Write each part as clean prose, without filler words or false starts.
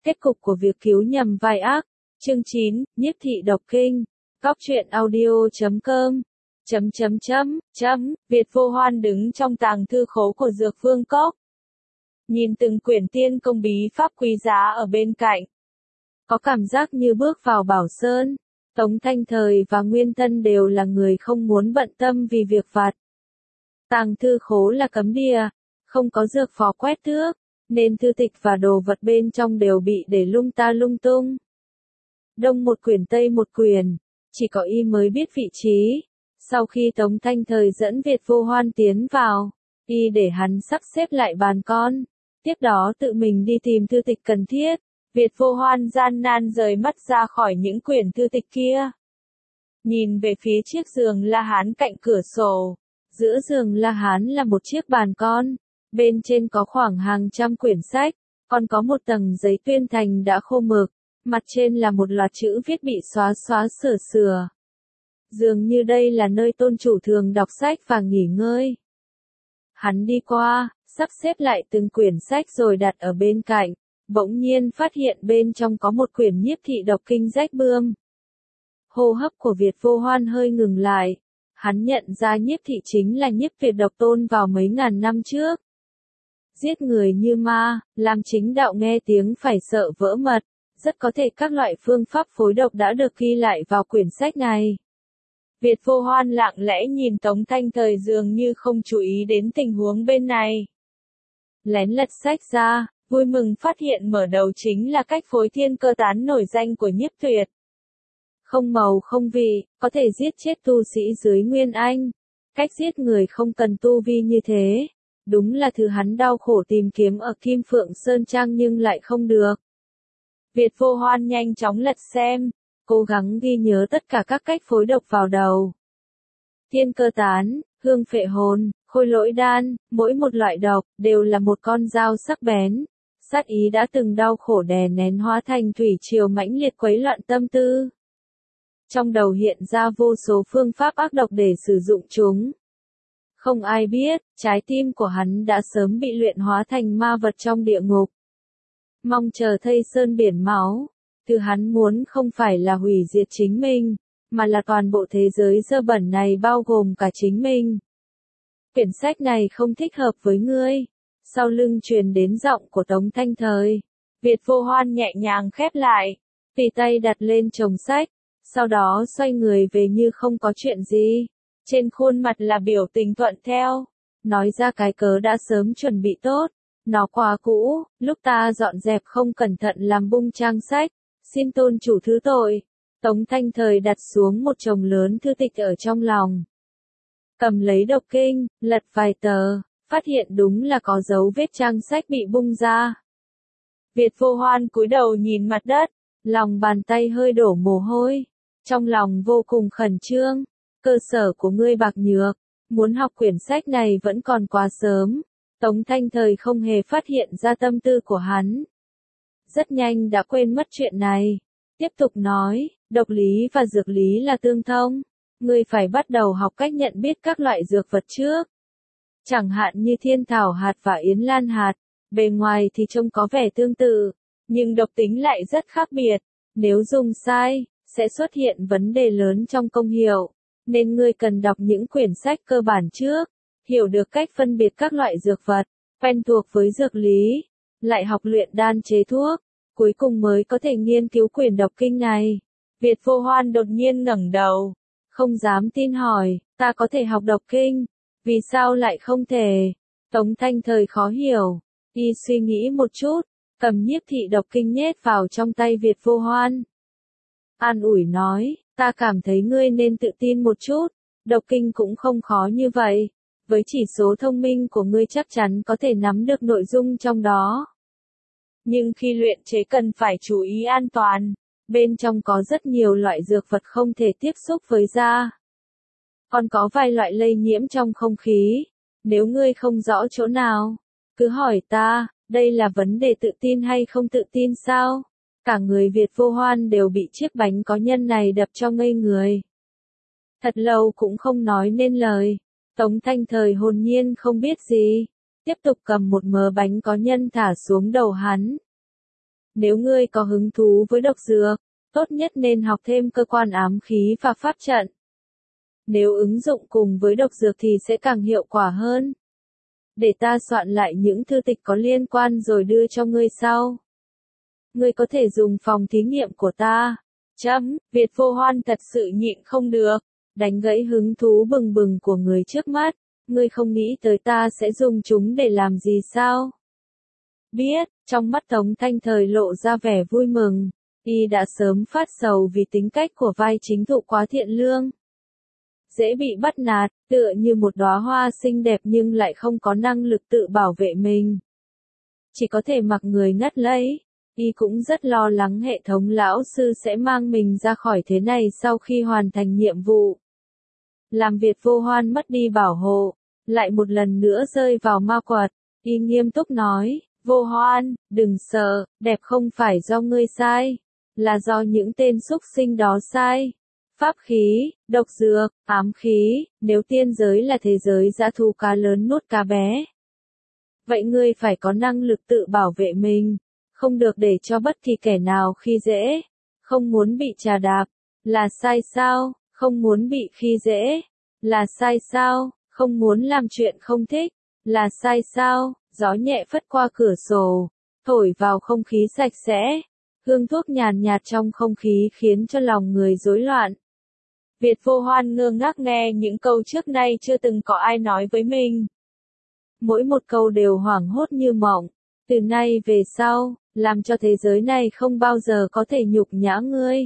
Kết cục của việc cứu nhầm vai ác. Chương 9, Nhiếp thị độc kinh. Góc truyện audio.com. Việt Vô Hoan đứng trong tàng thư khố của Dược Vương Cốc. Nhìn từng quyển tiên công bí pháp quý giá ở bên cạnh. Có cảm giác như bước vào Bảo Sơn. Tống Thanh Thời và Nguyên Tân đều là người không muốn bận tâm vì việc vặt. Tàng thư khố là cấm địa, không có dược phó quét tước, nên thư tịch và đồ vật bên trong đều bị để lung ta lung tung. Đông một quyển tây một quyển, chỉ có y mới biết vị trí. Sau khi Tống Thanh Thời dẫn Việt Vô Hoan tiến vào, y để hắn sắp xếp lại bàn con, tiếp đó tự mình đi tìm thư tịch cần thiết. Việt Vô Hoan gian nan rời mắt ra khỏi những quyển thư tịch kia. Nhìn về phía chiếc giường La Hán cạnh cửa sổ. Giữa giường La Hán là một chiếc bàn con, bên trên có khoảng hàng trăm quyển sách, còn có một tầng giấy tuyên thành đã khô mực, mặt trên là một loạt chữ viết bị xóa sửa. Dường như đây là nơi tôn chủ thường đọc sách và nghỉ ngơi. Hắn đi qua, sắp xếp lại từng quyển sách rồi đặt ở bên cạnh, bỗng nhiên phát hiện bên trong có một quyển Nhiếp thị độc kinh rách bươm. Hô hấp của Việt Vô Hoan hơi ngừng lại. Hắn nhận ra Nhiếp thị chính là Nhiếp Việt độc tôn vào mấy ngàn năm trước. Giết người như ma, làm chính đạo nghe tiếng phải sợ vỡ mật, rất có thể các loại phương pháp phối độc đã được ghi lại vào quyển sách này. Việt Vô Hoan lặng lẽ nhìn Tống Thanh Thời dường như không chú ý đến tình huống bên này. Lén lật sách ra, vui mừng phát hiện mở đầu chính là cách phối thiên cơ tán nổi danh của Nhiếp Tuyệt. Không màu không vị, có thể giết chết tu sĩ dưới Nguyên Anh. Cách giết người không cần tu vi như thế. Đúng là thứ hắn đau khổ tìm kiếm ở Kim Phượng Sơn Trang nhưng lại không được. Việt Vô Hoan nhanh chóng lật xem, cố gắng ghi nhớ tất cả các cách phối độc vào đầu. Thiên cơ tán, hương phệ hồn, khôi lỗi đan, mỗi một loại độc đều là một con dao sắc bén. Sát ý đã từng đau khổ đè nén hóa thành thủy triều mãnh liệt quấy loạn tâm tư. Trong đầu hiện ra vô số phương pháp ác độc để sử dụng chúng. Không ai biết, trái tim của hắn đã sớm bị luyện hóa thành ma vật trong địa ngục. Mong chờ thây sơn biển máu, thứ hắn muốn không phải là hủy diệt chính mình, mà là toàn bộ thế giới dơ bẩn này bao gồm cả chính mình. Quyển sách này không thích hợp với ngươi. Sau lưng truyền đến giọng của Tống Thanh Thời. Việt Vô Hoan nhẹ nhàng khép lại, tùy tay đặt lên chồng sách. Sau đó xoay người về như không có chuyện gì. Trên khuôn mặt là biểu tình thuận theo. Nói ra cái cớ đã sớm chuẩn bị tốt. Nó quá cũ, lúc ta dọn dẹp không cẩn thận làm bung trang sách. Xin tôn chủ thứ tội. Tống Thanh Thời đặt xuống một chồng lớn thư tịch ở trong lòng. Cầm lấy độc kinh, lật vài tờ, phát hiện đúng là có dấu vết trang sách bị bung ra. Việt Vô Hoan cúi đầu nhìn mặt đất, lòng bàn tay hơi đổ mồ hôi. Trong lòng vô cùng khẩn trương, cơ sở của ngươi bạc nhược, muốn học quyển sách này vẫn còn quá sớm. Tống Thanh Thời không hề phát hiện ra tâm tư của hắn. Rất nhanh đã quên mất chuyện này. Tiếp tục nói, độc lý và dược lý là tương thông. Ngươi phải bắt đầu học cách nhận biết các loại dược vật trước. Chẳng hạn như thiên thảo hạt và yến lan hạt, bề ngoài thì trông có vẻ tương tự, nhưng độc tính lại rất khác biệt. Nếu dùng sai, sẽ xuất hiện vấn đề lớn trong công hiệu, nên ngươi cần đọc những quyển sách cơ bản trước, hiểu được cách phân biệt các loại dược vật, quen thuộc với dược lý, lại học luyện đan chế thuốc, cuối cùng mới có thể nghiên cứu quyển độc kinh này. Việt Vô Hoan đột nhiên ngẩng đầu, không dám tin hỏi, ta có thể học độc kinh, vì sao lại không thể? Tống Thanh Thời khó hiểu, y suy nghĩ một chút, cầm Nhiếp thị độc kinh nhét vào trong tay Việt Vô Hoan. An ủi nói, ta cảm thấy ngươi nên tự tin một chút, độc kinh cũng không khó như vậy, với chỉ số thông minh của ngươi chắc chắn có thể nắm được nội dung trong đó. Nhưng khi luyện chế cần phải chú ý an toàn, bên trong có rất nhiều loại dược vật không thể tiếp xúc với da. Còn có vài loại lây nhiễm trong không khí, nếu ngươi không rõ chỗ nào, cứ hỏi ta, đây là vấn đề tự tin hay không tự tin sao? Cả người Việt Vô Hoan đều bị chiếc bánh có nhân này đập cho ngây người. Thật lâu cũng không nói nên lời. Tống Thanh Thời hồn nhiên không biết gì. Tiếp tục cầm một mớ bánh có nhân thả xuống đầu hắn. Nếu ngươi có hứng thú với độc dược, tốt nhất nên học thêm cơ quan ám khí và pháp trận. Nếu ứng dụng cùng với độc dược thì sẽ càng hiệu quả hơn. Để ta soạn lại những thư tịch có liên quan rồi đưa cho ngươi sau. Ngươi có thể dùng phòng thí nghiệm của ta. Việt Vô Hoan thật sự nhịn không được, đánh gãy hứng thú bừng bừng của người trước mắt. Ngươi không nghĩ tới ta sẽ dùng chúng để làm gì sao? Biết, trong mắt Tống Thanh Thời lộ ra vẻ vui mừng. Y đã sớm phát sầu vì tính cách của vai chính thụ quá thiện lương. Dễ bị bắt nạt, tựa như một đóa hoa xinh đẹp nhưng lại không có năng lực tự bảo vệ mình. Chỉ có thể mặc người ngắt lấy. Y cũng rất lo lắng hệ thống lão sư sẽ mang mình ra khỏi thế này sau khi hoàn thành nhiệm vụ. Làm Việt Vô Hoan mất đi bảo hộ, lại một lần nữa rơi vào ma quật. Y nghiêm túc nói, Vô Hoan, đừng sợ, đẹp không phải do ngươi sai, là do những tên xúc sinh đó sai. Pháp khí, độc dược, ám khí, nếu tiên giới là thế giới dã thú cá lớn nuốt cá bé. Vậy ngươi phải có năng lực tự bảo vệ mình, không được để cho bất kỳ kẻ nào khi dễ, không muốn bị trà đạp, là sai sao, không muốn bị khi dễ, là sai sao, không muốn làm chuyện không thích, là sai sao, gió nhẹ phất qua cửa sổ, thổi vào không khí sạch sẽ, hương thuốc nhàn nhạt trong không khí khiến cho lòng người rối loạn. Việt Vô Hoan ngơ ngác nghe những câu trước nay chưa từng có ai nói với mình. Mỗi một câu đều hoảng hốt như mộng. Từ nay về sau, làm cho thế giới này không bao giờ có thể nhục nhã ngươi.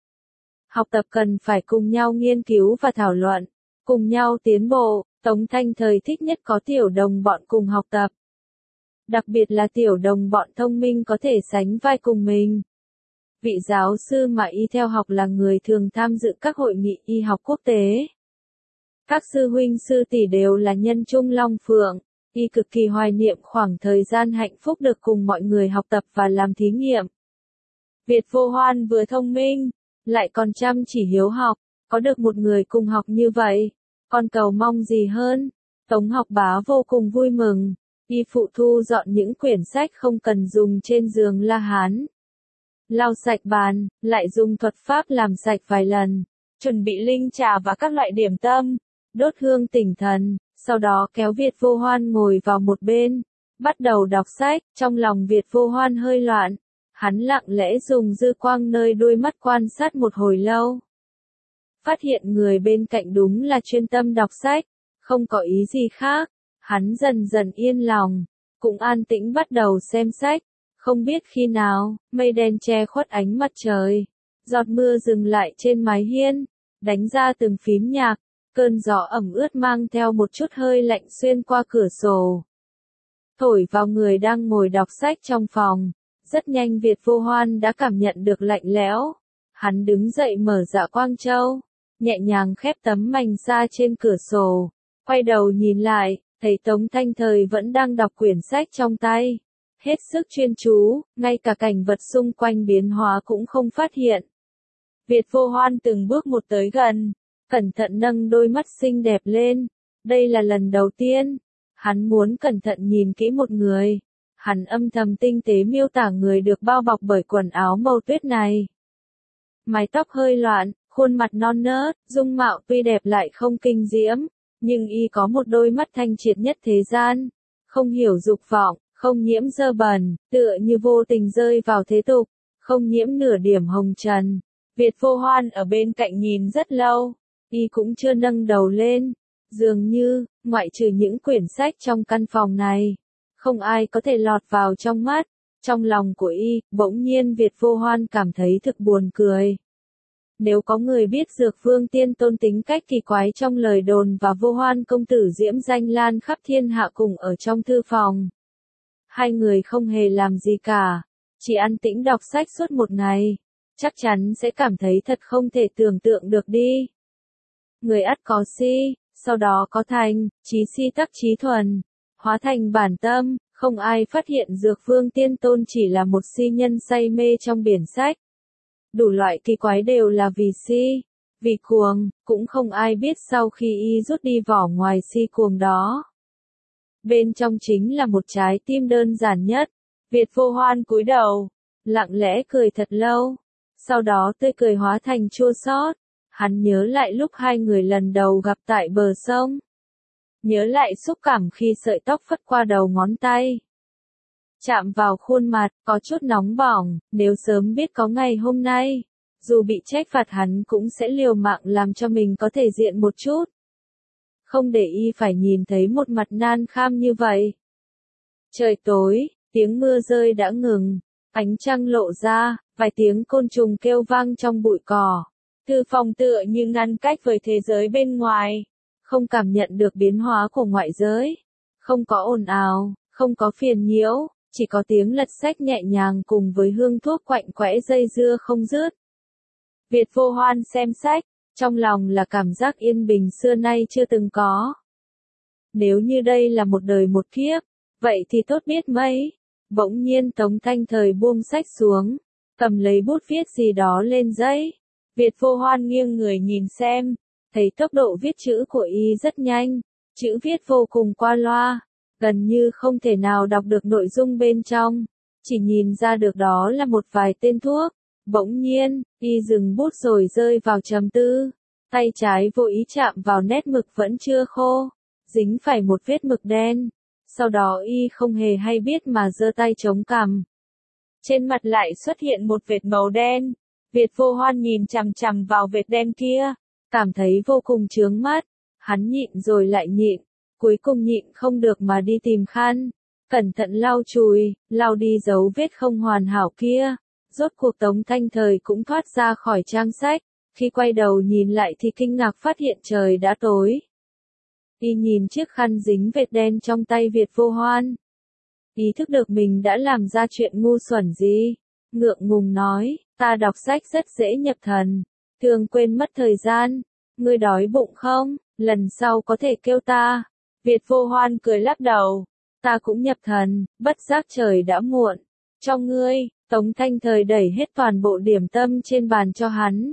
Học tập cần phải cùng nhau nghiên cứu và thảo luận, cùng nhau tiến bộ. Tống Thanh Thời thích nhất có tiểu đồng bọn cùng học tập. Đặc biệt là tiểu đồng bọn thông minh có thể sánh vai cùng mình. Vị giáo sư mà y theo học là người thường tham dự các hội nghị y học quốc tế. Các sư huynh sư tỷ đều là nhân trung long phượng, y cực kỳ hoài niệm khoảng thời gian hạnh phúc được cùng mọi người học tập và làm thí nghiệm. Việt Vô Hoan vừa thông minh, lại còn chăm chỉ hiếu học, có được một người cùng học như vậy, còn cầu mong gì hơn. Tống Học Bá vô cùng vui mừng, y phụ thu dọn những quyển sách không cần dùng trên giường La Hán. Lau sạch bàn, lại dùng thuật pháp làm sạch vài lần, chuẩn bị linh trà và các loại điểm tâm, đốt hương tỉnh thần, sau đó kéo Việt Vô Hoan ngồi vào một bên, bắt đầu đọc sách. Trong lòng Việt Vô Hoan hơi loạn, hắn lặng lẽ dùng dư quang nơi đôi mắt quan sát một hồi lâu. Phát hiện người bên cạnh đúng là chuyên tâm đọc sách, không có ý gì khác, hắn dần dần yên lòng, cũng an tĩnh bắt đầu xem sách. Không biết khi nào, mây đen che khuất ánh mặt trời, giọt mưa dừng lại trên mái hiên, đánh ra từng phím nhạc, cơn gió ẩm ướt mang theo một chút hơi lạnh xuyên qua cửa sổ, thổi vào người đang ngồi đọc sách trong phòng. Rất nhanh Việt Vô Hoan đã cảm nhận được lạnh lẽo, hắn đứng dậy mở dạ quang châu, nhẹ nhàng khép tấm mành sa trên cửa sổ, quay đầu nhìn lại, thấy Tống Thanh Thời vẫn đang đọc quyển sách trong tay. Hết sức chuyên chú, ngay cả cảnh vật xung quanh biến hóa cũng không phát hiện. Việt Vô Hoan từng bước một tới gần, cẩn thận nâng đôi mắt xinh đẹp lên. Đây là lần đầu tiên, hắn muốn cẩn thận nhìn kỹ một người. Hắn âm thầm tinh tế miêu tả người được bao bọc bởi quần áo màu tuyết này. Mái tóc hơi loạn, khuôn mặt non nớt, dung mạo tuy đẹp lại không kinh diễm, nhưng y có một đôi mắt thanh triệt nhất thế gian, không hiểu dục vọng, không nhiễm dơ bẩn, tựa như vô tình rơi vào thế tục, không nhiễm nửa điểm hồng trần. Việt Vô Hoan ở bên cạnh nhìn rất lâu, y cũng chưa nâng đầu lên, dường như, ngoại trừ những quyển sách trong căn phòng này, không ai có thể lọt vào trong mắt. Trong lòng của y, bỗng nhiên Việt Vô Hoan cảm thấy thực buồn cười. Nếu có người biết Dược Vương Tiên Tôn tính cách kỳ quái trong lời đồn và Vô Hoan công tử diễm danh lan khắp thiên hạ cùng ở trong thư phòng. Hai người không hề làm gì cả, chỉ an tĩnh đọc sách suốt một ngày, chắc chắn sẽ cảm thấy thật không thể tưởng tượng được đi. Người ắt có si, sau đó có thành, trí si tắc trí thuần, hóa thành bản tâm. Không ai phát hiện Dược Vương Tiên Tôn chỉ là một si nhân say mê trong biển sách. Đủ loại kỳ quái đều là vì si, vì cuồng, cũng không ai biết sau khi y rút đi vỏ ngoài si cuồng đó. Bên trong chính là một trái tim đơn giản nhất. Việt Vô Hoan cúi đầu, lặng lẽ cười thật lâu. Sau đó tươi cười hóa thành chua xót. Hắn nhớ lại lúc hai người lần đầu gặp tại bờ sông. Nhớ lại xúc cảm khi sợi tóc phất qua đầu ngón tay. Chạm vào khuôn mặt, có chút nóng bỏng, nếu sớm biết có ngày hôm nay. Dù bị trách phạt hắn cũng sẽ liều mạng làm cho mình có thể diện một chút. Không để y phải nhìn thấy một mặt nan kham như vậy. Trời tối, tiếng mưa rơi đã ngừng, ánh trăng lộ ra, vài tiếng côn trùng kêu vang trong bụi cỏ. Thư phòng tựa như ngăn cách với thế giới bên ngoài, không cảm nhận được biến hóa của ngoại giới. Không có ồn ào, không có phiền nhiễu, chỉ có tiếng lật sách nhẹ nhàng cùng với hương thuốc quạnh quẽ dây dưa không dứt. Việt Vô Hoan xem sách, trong lòng là cảm giác yên bình xưa nay chưa từng có. Nếu như đây là một đời một kiếp, vậy thì tốt biết mấy. Bỗng nhiên Tống Thanh Thời buông sách xuống, cầm lấy bút viết gì đó lên giấy. Việt Vô Hoan nghiêng người nhìn xem, thấy tốc độ viết chữ của y rất nhanh, chữ viết vô cùng qua loa, gần như không thể nào đọc được nội dung bên trong, chỉ nhìn ra được đó là một vài tên thuốc. Bỗng nhiên, y dừng bút rồi rơi vào trầm tư, tay trái vô ý chạm vào nét mực vẫn chưa khô, dính phải một vết mực đen. Sau đó y không hề hay biết mà giơ tay chống cằm. Trên mặt lại xuất hiện một vệt màu đen. Việt Vô Hoan nhìn chằm chằm vào vệt đen kia, cảm thấy vô cùng chướng mắt. Hắn nhịn rồi lại nhịn, cuối cùng nhịn không được mà đi tìm khăn, cẩn thận lau chùi, lau đi dấu vết không hoàn hảo kia. Rốt cuộc Tống Thanh Thời cũng thoát ra khỏi trang sách, khi quay đầu nhìn lại thì kinh ngạc phát hiện trời đã tối. Y nhìn chiếc khăn dính vệt đen trong tay Việt Vô Hoan. Ý thức được mình đã làm ra chuyện ngu xuẩn gì. Ngượng ngùng nói, ta đọc sách rất dễ nhập thần, thường quên mất thời gian. Ngươi đói bụng không? Lần sau có thể kêu ta. Việt Vô Hoan cười lắc đầu. Ta cũng nhập thần, bất giác trời đã muộn. Cho ngươi. Tống Thanh Thời đẩy hết toàn bộ điểm tâm trên bàn cho hắn.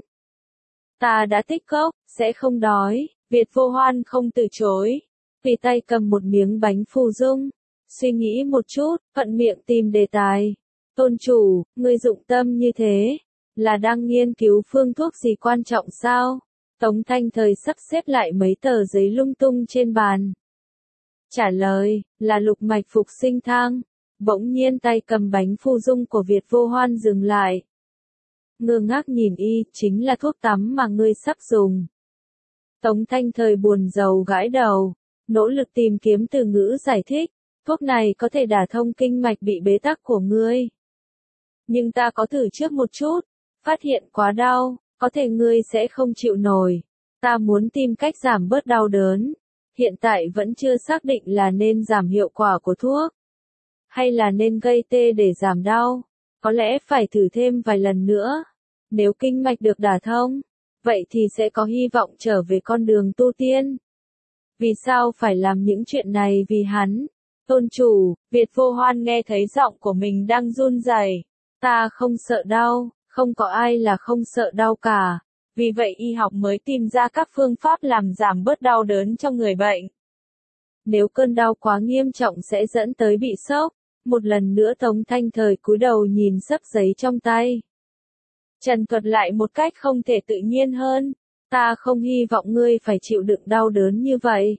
Ta đã tích cốc, sẽ không đói. Việt Vô Hoan không từ chối. Tùy tay cầm một miếng bánh phù dung. Suy nghĩ một chút, thuận miệng tìm đề tài. Tôn chủ, ngươi dụng tâm như thế, là đang nghiên cứu phương thuốc gì quan trọng sao? Tống Thanh Thời sắp xếp lại mấy tờ giấy lung tung trên bàn. Trả lời, là lục mạch phục sinh thang. Bỗng nhiên tay cầm bánh phù dung của Việt Vô Hoan dừng lại. Ngơ ngác nhìn y, chính là thuốc tắm mà ngươi sắp dùng. Tống Thanh Thời buồn rầu gãi đầu, nỗ lực tìm kiếm từ ngữ giải thích. Thuốc này có thể đả thông kinh mạch bị bế tắc của ngươi. Nhưng ta có thử trước một chút, phát hiện quá đau, có thể ngươi sẽ không chịu nổi. Ta muốn tìm cách giảm bớt đau đớn. Hiện tại vẫn chưa xác định là nên giảm hiệu quả của thuốc, hay là nên gây tê để giảm đau. Có lẽ phải thử thêm vài lần nữa. Nếu kinh mạch được đả thông, vậy thì sẽ có hy vọng trở về con đường tu tiên. Vì sao phải làm những chuyện này vì hắn? Tôn chủ, Việt Vô Hoan nghe thấy giọng của mình đang run rẩy. Ta không sợ đau, không có ai là không sợ đau cả. Vì vậy y học mới tìm ra các phương pháp làm giảm bớt đau đớn cho người bệnh. Nếu cơn đau quá nghiêm trọng sẽ dẫn tới bị sốc. Một lần nữa Tống Thanh Thời cúi đầu nhìn xấp giấy trong tay. Trần thuật lại một cách không thể tự nhiên hơn. Ta không hy vọng ngươi phải chịu đựng đau đớn như vậy.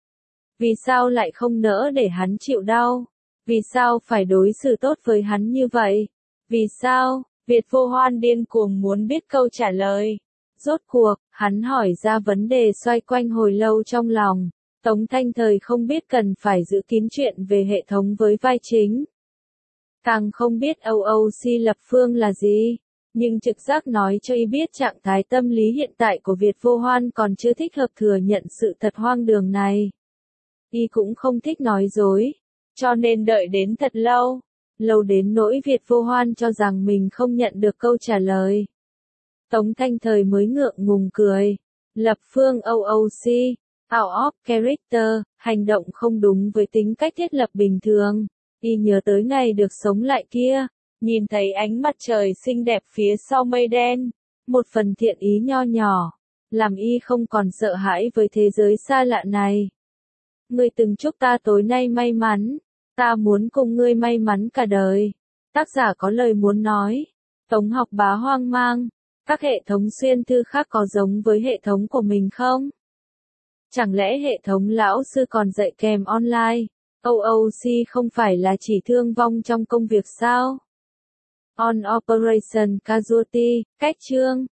Vì sao lại không nỡ để hắn chịu đau? Vì sao phải đối xử tốt với hắn như vậy? Vì sao? Việt Vô Hoan điên cuồng muốn biết câu trả lời. Rốt cuộc, hắn hỏi ra vấn đề xoay quanh hồi lâu trong lòng. Tống Thanh Thời không biết cần phải giữ kín chuyện về hệ thống với vai chính. Càng không biết OOC lập phương là gì. Nhưng trực giác nói cho y biết trạng thái tâm lý hiện tại của Việt Vô Hoan còn chưa thích hợp thừa nhận sự thật hoang đường này. Y cũng không thích nói dối, cho nên đợi đến thật lâu. Lâu đến nỗi Việt Vô Hoan cho rằng mình không nhận được câu trả lời. Tống Thanh Thời mới ngượng ngùng cười. Lập phương OOC, out of character, hành động không đúng với tính cách thiết lập bình thường. Y nhớ tới ngày được sống lại kia, nhìn thấy ánh mặt trời xinh đẹp phía sau mây đen. Một phần thiện ý nho nhỏ, làm y không còn sợ hãi với thế giới xa lạ này. Ngươi từng chúc ta tối nay may mắn, ta muốn cùng ngươi may mắn cả đời. Tác giả có lời muốn nói. Tống học bá hoang mang. Các hệ thống xuyên thư khác có giống với hệ thống của mình không? Chẳng lẽ hệ thống lão sư còn dạy kèm online? OOC không phải là chỉ thương vong trong công việc sao? On Operation Casualty, cách chương.